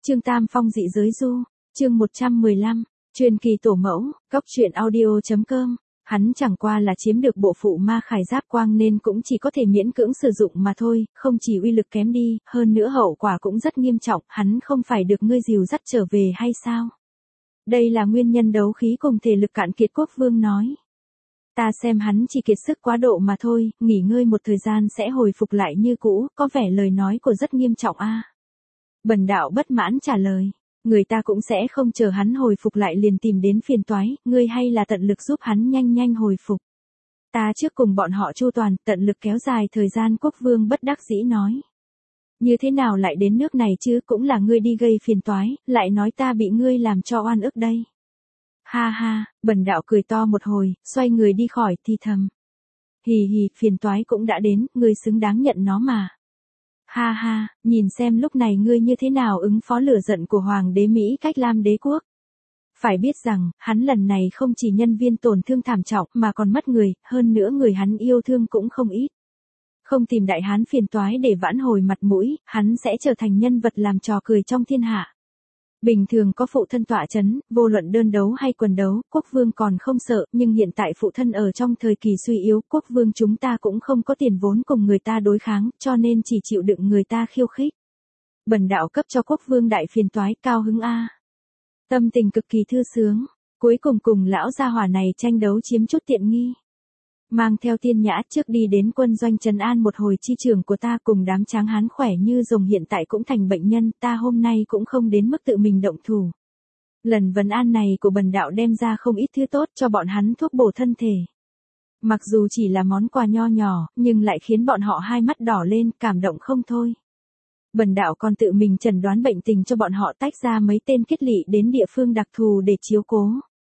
Chương Tam Phong dị giới du, chương 115, truyền kỳ tổ mẫu, góc truyện audio.com. Hắn chẳng qua là chiếm được bộ phụ ma khải giáp quang nên cũng chỉ có thể miễn cưỡng sử dụng mà thôi, không chỉ uy lực kém đi, hơn nữa hậu quả cũng rất nghiêm trọng, hắn không phải được ngươi dìu dắt trở về hay sao? Đây là nguyên nhân đấu khí cùng thể lực cạn kiệt. Quốc vương nói. Ta xem hắn chỉ kiệt sức quá độ mà thôi, nghỉ ngơi một thời gian sẽ hồi phục lại như cũ, có vẻ lời nói của rất nghiêm trọng a. Bần đạo bất mãn trả lời. Người ta cũng sẽ không chờ hắn hồi phục lại liền tìm đến phiền toái, ngươi hay là tận lực giúp hắn nhanh nhanh hồi phục. Ta trước cùng bọn họ chu toàn, tận lực kéo dài thời gian. Quốc vương bất đắc dĩ nói. Như thế nào lại đến nước này chứ, cũng là ngươi đi gây phiền toái, lại nói ta bị ngươi làm cho oan ức đây. Ha ha, bần đạo cười to một hồi, xoay người đi khỏi, thì thầm. Hì hì, phiền toái cũng đã đến, ngươi xứng đáng nhận nó mà. Ha ha, nhìn xem lúc này ngươi như thế nào ứng phó lửa giận của Hoàng đế Mỹ Cách Lam đế quốc. Phải biết rằng, hắn lần này không chỉ nhân viên tổn thương thảm trọng mà còn mất người, hơn nữa người hắn yêu thương cũng không ít. Không tìm đại hán phiền toái để vãn hồi mặt mũi, hắn sẽ trở thành nhân vật làm trò cười trong thiên hạ. Bình thường có phụ thân tọa chấn, vô luận đơn đấu hay quần đấu, quốc vương còn không sợ, nhưng hiện tại phụ thân ở trong thời kỳ suy yếu, quốc vương chúng ta cũng không có tiền vốn cùng người ta đối kháng, cho nên chỉ chịu đựng người ta khiêu khích. Bần đạo cấp cho quốc vương đại phiền toái, cao hứng a. Tâm tình cực kỳ thư sướng, cuối cùng cùng lão gia hỏa này tranh đấu chiếm chút tiện nghi. Mang theo Tiên Nhã trước đi đến quân doanh trấn an một hồi chi trường của ta, cùng đám tráng hán khỏe như rồng hiện tại cũng thành bệnh nhân, ta hôm nay cũng không đến mức tự mình động thủ. Lần vấn an này của bần đạo đem ra không ít thứ tốt cho bọn hắn thuốc bổ thân thể. Mặc dù chỉ là món quà nho nhỏ, nhưng lại khiến bọn họ hai mắt đỏ lên, cảm động không thôi. Bần đạo còn tự mình chẩn đoán bệnh tình cho bọn họ, tách ra mấy tên kết lị đến địa phương đặc thù để chiếu cố.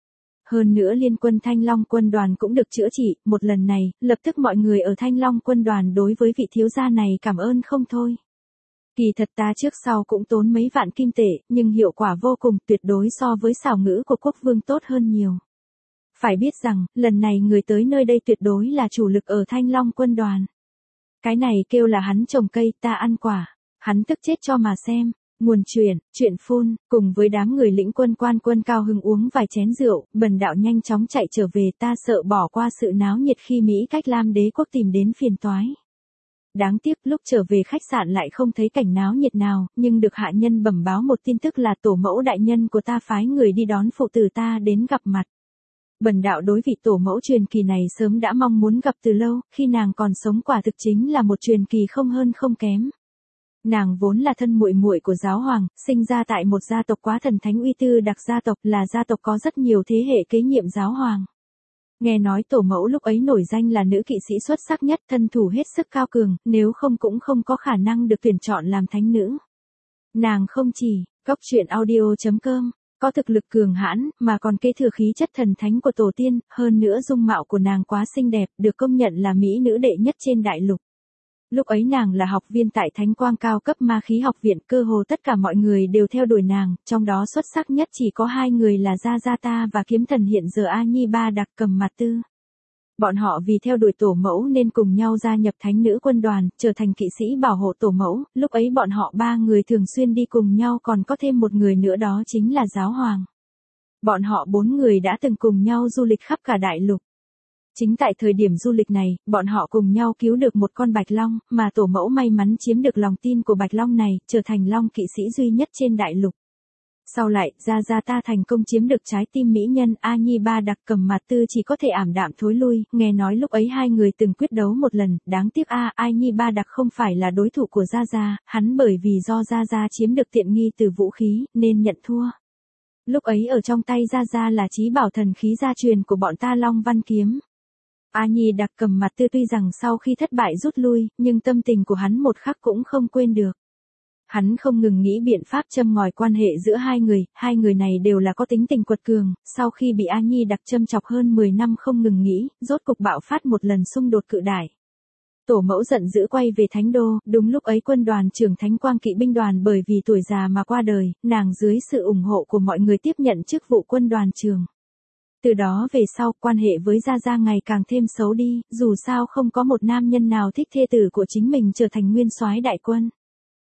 Hơn nữa liên quân Thanh Long quân đoàn cũng được chữa trị, một lần này, lập tức mọi người ở Thanh Long quân đoàn đối với vị thiếu gia này cảm ơn không thôi. Kỳ thật ta trước sau cũng tốn mấy vạn kim tệ, nhưng hiệu quả vô cùng, tuyệt đối so với xảo ngữ của quốc vương tốt hơn nhiều. Phải biết rằng, lần này người tới nơi đây tuyệt đối là chủ lực ở Thanh Long quân đoàn. Cái này kêu là hắn trồng cây, ta ăn quả. Hắn tức chết cho mà xem. Nguồn chuyện phun, cùng với đám người lĩnh quân quan quân cao hưng uống vài chén rượu, bần đạo nhanh chóng chạy trở về, ta sợ bỏ qua sự náo nhiệt khi Mỹ Cách Lam đế quốc tìm đến phiền toái. Đáng tiếc lúc trở về khách sạn lại không thấy cảnh náo nhiệt nào, nhưng được hạ nhân bẩm báo một tin tức là tổ mẫu đại nhân của ta phái người đi đón phụ tử ta đến gặp mặt. Bần đạo đối vị tổ mẫu truyền kỳ này sớm đã mong muốn gặp từ lâu, khi nàng còn sống quả thực chính là một truyền kỳ không hơn không kém. Nàng vốn là thân muội muội của giáo hoàng, sinh ra tại một gia tộc quá thần thánh uy tư đặc gia tộc, là gia tộc có rất nhiều thế hệ kế nhiệm giáo hoàng. Nghe nói tổ mẫu lúc ấy nổi danh là nữ kỵ sĩ xuất sắc nhất, thân thủ hết sức cao cường, nếu không cũng không có khả năng được tuyển chọn làm thánh nữ. Nàng không chỉ, góc truyện audio.com, có thực lực cường hãn, mà còn kế thừa khí chất thần thánh của tổ tiên, hơn nữa dung mạo của nàng quá xinh đẹp, được công nhận là mỹ nữ đệ nhất trên đại lục. Lúc ấy nàng là học viên tại Thánh Quang cao cấp ma khí học viện, cơ hồ tất cả mọi người đều theo đuổi nàng, trong đó xuất sắc nhất chỉ có hai người là Gia Gia ta và kiếm thần hiện giờ A Nhi Ba Đặc Cầm Mặt Tư. Bọn họ vì theo đuổi tổ mẫu nên cùng nhau gia nhập thánh nữ quân đoàn, trở thành kỵ sĩ bảo hộ tổ mẫu, lúc ấy bọn họ ba người thường xuyên đi cùng nhau, còn có thêm một người nữa đó chính là giáo hoàng. Bọn họ bốn người đã từng cùng nhau du lịch khắp cả đại lục. Chính tại thời điểm du lịch này, bọn họ cùng nhau cứu được một con bạch long, mà tổ mẫu may mắn chiếm được lòng tin của bạch long này, trở thành long kỵ sĩ duy nhất trên đại lục. Sau lại, Gia Gia ta thành công chiếm được trái tim mỹ nhân, A Nhi Ba Đặc Cầm Mặt Tư chỉ có thể ảm đạm thối lui, nghe nói lúc ấy hai người từng quyết đấu một lần, đáng tiếc A Nhi Ba Đặc không phải là đối thủ của Gia Gia, hắn bởi vì do Gia Gia chiếm được tiện nghi từ vũ khí, nên nhận thua. Lúc ấy ở trong tay Gia Gia là chí bảo thần khí gia truyền của bọn ta Long Văn Kiếm. A Nhi Đặc Cầm Mặt Tư tuy rằng sau khi thất bại rút lui, nhưng tâm tình của hắn một khắc cũng không quên được. Hắn không ngừng nghĩ biện pháp châm ngòi quan hệ giữa hai người này đều là có tính tình quật cường, sau khi bị A Nhi Đặc châm chọc hơn 10 năm không ngừng nghĩ, rốt cục bạo phát một lần xung đột cự đại. Tổ mẫu giận dữ quay về Thánh Đô, đúng lúc ấy quân đoàn trưởng Thánh Quang kỵ binh đoàn bởi vì tuổi già mà qua đời, nàng dưới sự ủng hộ của mọi người tiếp nhận chức vụ quân đoàn trưởng. Từ đó về sau, quan hệ với Gia Gia ngày càng thêm xấu đi, dù sao không có một nam nhân nào thích thê tử của chính mình trở thành nguyên soái đại quân.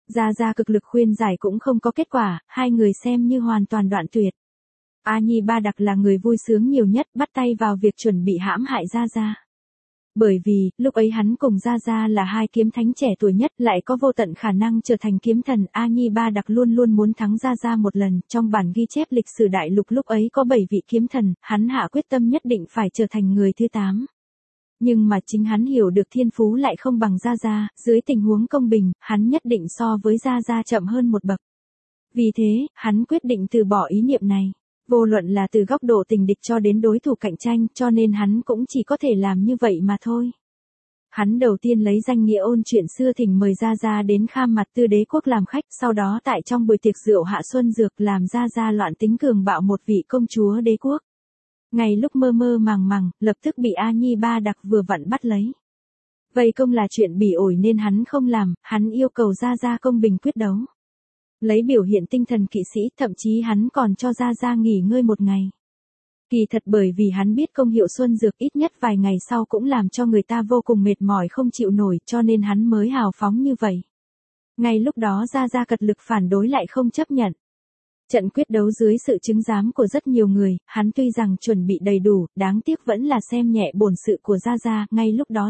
Gia Gia cực lực khuyên giải cũng không có kết quả, hai người xem như hoàn toàn đoạn tuyệt. A Nhi Ba Đặc là người vui sướng nhiều nhất, bắt tay vào việc chuẩn bị hãm hại Gia Gia. Bởi vì, lúc ấy hắn cùng Gia Gia là hai kiếm thánh trẻ tuổi nhất, lại có vô tận khả năng trở thành kiếm thần. A Nhi Ba Đặc luôn luôn muốn thắng Gia Gia một lần, trong bản ghi chép lịch sử đại lục lúc ấy có 7 vị kiếm thần, hắn hạ quyết tâm nhất định phải trở thành người thứ 8. Nhưng mà chính hắn hiểu được thiên phú lại không bằng Gia Gia, dưới tình huống công bình, hắn nhất định so với Gia Gia chậm hơn một bậc. Vì thế, hắn quyết định từ bỏ ý niệm này. Vô luận là từ góc độ tình địch cho đến đối thủ cạnh tranh, cho nên hắn cũng chỉ có thể làm như vậy mà thôi. Hắn đầu tiên lấy danh nghĩa ôn chuyện xưa thỉnh mời Gia Gia đến Kham Mặt Tư Đế quốc làm khách, sau đó tại trong buổi tiệc rượu hạ xuân dược làm Gia Gia loạn tính cường bạo một vị công chúa đế quốc. Ngay lúc mơ mơ màng màng, lập tức bị A Nhi Ba Đặc vừa vặn bắt lấy. Vây công là chuyện bỉ ổi nên hắn không làm, hắn yêu cầu Gia Gia công bình quyết đấu. Lấy biểu hiện tinh thần kỵ sĩ, thậm chí hắn còn cho Gia Gia nghỉ ngơi một ngày. Kỳ thật bởi vì hắn biết công hiệu xuân dược ít nhất vài ngày sau cũng làm cho người ta vô cùng mệt mỏi không chịu nổi, cho nên hắn mới hào phóng như vậy. Ngay lúc đó Gia Gia cật lực phản đối lại không chấp nhận. Trận quyết đấu dưới sự chứng giám của rất nhiều người, hắn tuy rằng chuẩn bị đầy đủ, đáng tiếc vẫn là xem nhẹ bổn sự của Gia Gia. Ngay lúc đó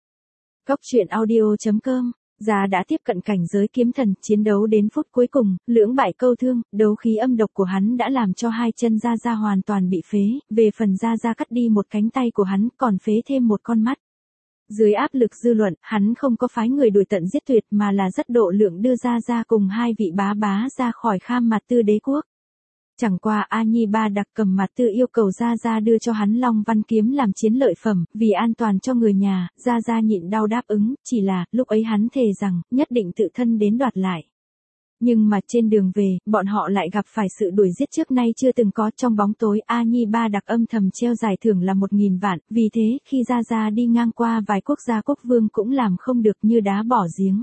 Góc truyện audio.com, Gia đã tiếp cận cảnh giới kiếm thần, chiến đấu đến phút cuối cùng, lưỡng bại câu thương, đấu khí âm độc của hắn đã làm cho hai chân Gia Gia hoàn toàn bị phế, về phần Gia Gia cắt đi một cánh tay của hắn, còn phế thêm một con mắt. Dưới áp lực dư luận, hắn không có phái người đuổi tận giết tuyệt mà là rất độ lượng đưa Gia Gia cùng hai vị bá bá ra khỏi Kham Mặt Tư Đế quốc. Chẳng qua A Nhi Ba Đặc cầm Mặt Tư yêu cầu Gia Gia đưa cho hắn Long Văn kiếm làm chiến lợi phẩm, vì an toàn cho người nhà, Gia Gia nhịn đau đáp ứng, chỉ là, lúc ấy hắn thề rằng, nhất định tự thân đến đoạt lại. Nhưng mà trên đường về, bọn họ lại gặp phải sự đuổi giết trước nay chưa từng có. Trong bóng tối, A Nhi Ba Đặc âm thầm treo giải thưởng là 1.000 vạn, vì thế, khi Gia Gia đi ngang qua vài quốc gia quốc vương cũng làm không được như đá bỏ giếng.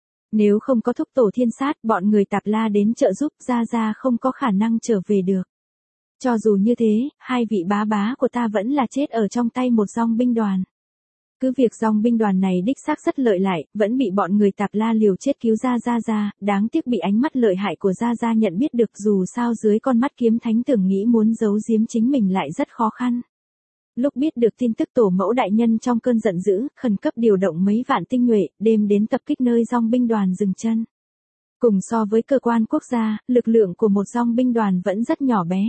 Nếu không có thúc tổ thiên sát, bọn người Tạp La đến trợ giúp, Gia Gia không có khả năng trở về được. Cho dù như thế, hai vị bá bá của ta vẫn là chết ở trong tay một dòng binh đoàn. Cứ việc dòng binh đoàn này đích xác rất lợi hại, vẫn bị bọn người Tạp La liều chết cứu ra Gia Gia, đáng tiếc bị ánh mắt lợi hại của Gia Gia nhận biết được, dù sao dưới con mắt kiếm thánh tưởng nghĩ muốn giấu giếm chính mình lại rất khó khăn. Lúc biết được tin tức tổ mẫu đại nhân trong cơn giận dữ, khẩn cấp điều động mấy vạn tinh nhuệ, đêm đến tập kích nơi dòng binh đoàn dừng chân. Cùng so với cơ quan quốc gia, lực lượng của một dòng binh đoàn vẫn rất nhỏ bé.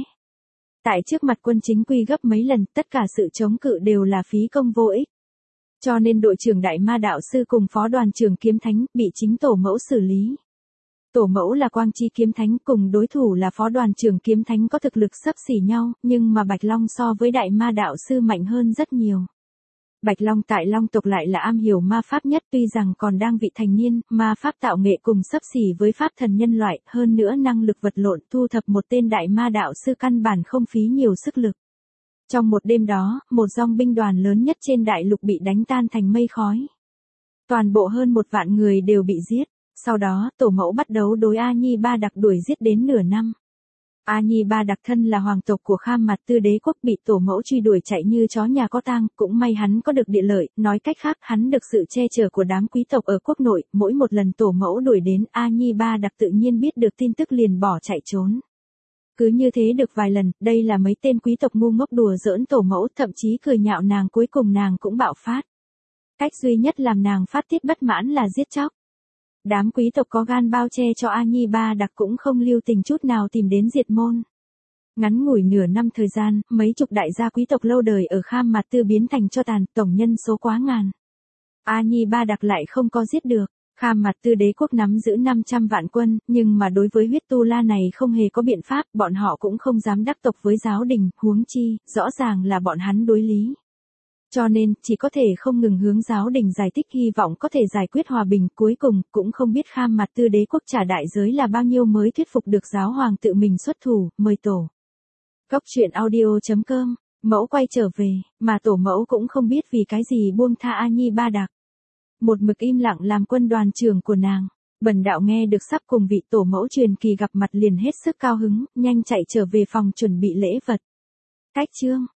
Tại trước mặt quân chính quy gấp mấy lần, tất cả sự chống cự đều là phí công vô ích. Cho nên đội trưởng Đại Ma Đạo Sư cùng phó đoàn trưởng Kiếm Thánh bị chính tổ mẫu xử lý. Tổ mẫu là Quang Chi Kiếm Thánh, cùng đối thủ là phó đoàn trưởng Kiếm Thánh có thực lực xấp xỉ nhau, nhưng mà Bạch Long so với Đại Ma Đạo Sư mạnh hơn rất nhiều. Bạch Long tại Long tộc lại là am hiểu ma pháp nhất, tuy rằng còn đang vị thành niên, ma pháp tạo nghệ cùng xấp xỉ với pháp thần nhân loại, hơn nữa năng lực vật lộn, thu thập một tên Đại Ma Đạo Sư căn bản không phí nhiều sức lực. Trong một đêm đó, một dòng binh đoàn lớn nhất trên đại lục bị đánh tan thành mây khói. Toàn bộ hơn 1 vạn người đều bị giết. Sau đó, tổ mẫu bắt đầu đối A Nhi Ba Đặc đuổi giết đến nửa năm. A Nhi Ba Đặc thân là hoàng tộc của Kham Mặt Tư Đế quốc, bị tổ mẫu truy đuổi chạy như chó nhà có tang, cũng may hắn có được địa lợi, nói cách khác, hắn được sự che chở của đám quý tộc ở quốc nội, mỗi một lần tổ mẫu đuổi đến, A Nhi Ba Đặc tự nhiên biết được tin tức liền bỏ chạy trốn. Cứ như thế được vài lần, đây là mấy tên quý tộc ngu ngốc đùa giỡn tổ mẫu, thậm chí cười nhạo nàng, cuối cùng nàng cũng bạo phát. Cách duy nhất làm nàng phát tiết bất mãn là giết chóc. Đám quý tộc có gan bao che cho A Nhi Ba Đặc cũng không lưu tình chút nào tìm đến diệt môn. Ngắn ngủi nửa năm thời gian, mấy chục đại gia quý tộc lâu đời ở Kham Mặt Tư biến thành tro tàn, tổng nhân số quá ngàn. A Nhi Ba Đặc lại không có giết được. Kham Mặt Tư Đế quốc nắm giữ 500 vạn quân, nhưng mà đối với huyết tu la này không hề có biện pháp, bọn họ cũng không dám đắc tộc với giáo đình, huống chi, rõ ràng là bọn hắn đối lý. Cho nên, chỉ có thể không ngừng hướng giáo đình giải thích, hy vọng có thể giải quyết hòa bình, cuối cùng, cũng không biết Kham Mặt Tư Đế quốc trả đại giới là bao nhiêu mới thuyết phục được giáo hoàng tự mình xuất thủ, mời tổ. Góc truyện audio.com, mẫu quay trở về, mà tổ mẫu cũng không biết vì cái gì buông tha A Nhi Ba Đặc. Một mực im lặng làm quân đoàn trưởng của nàng. Bần đạo nghe được sắp cùng vị tổ mẫu truyền kỳ gặp mặt liền hết sức cao hứng, nhanh chạy trở về phòng chuẩn bị lễ vật. Cách chương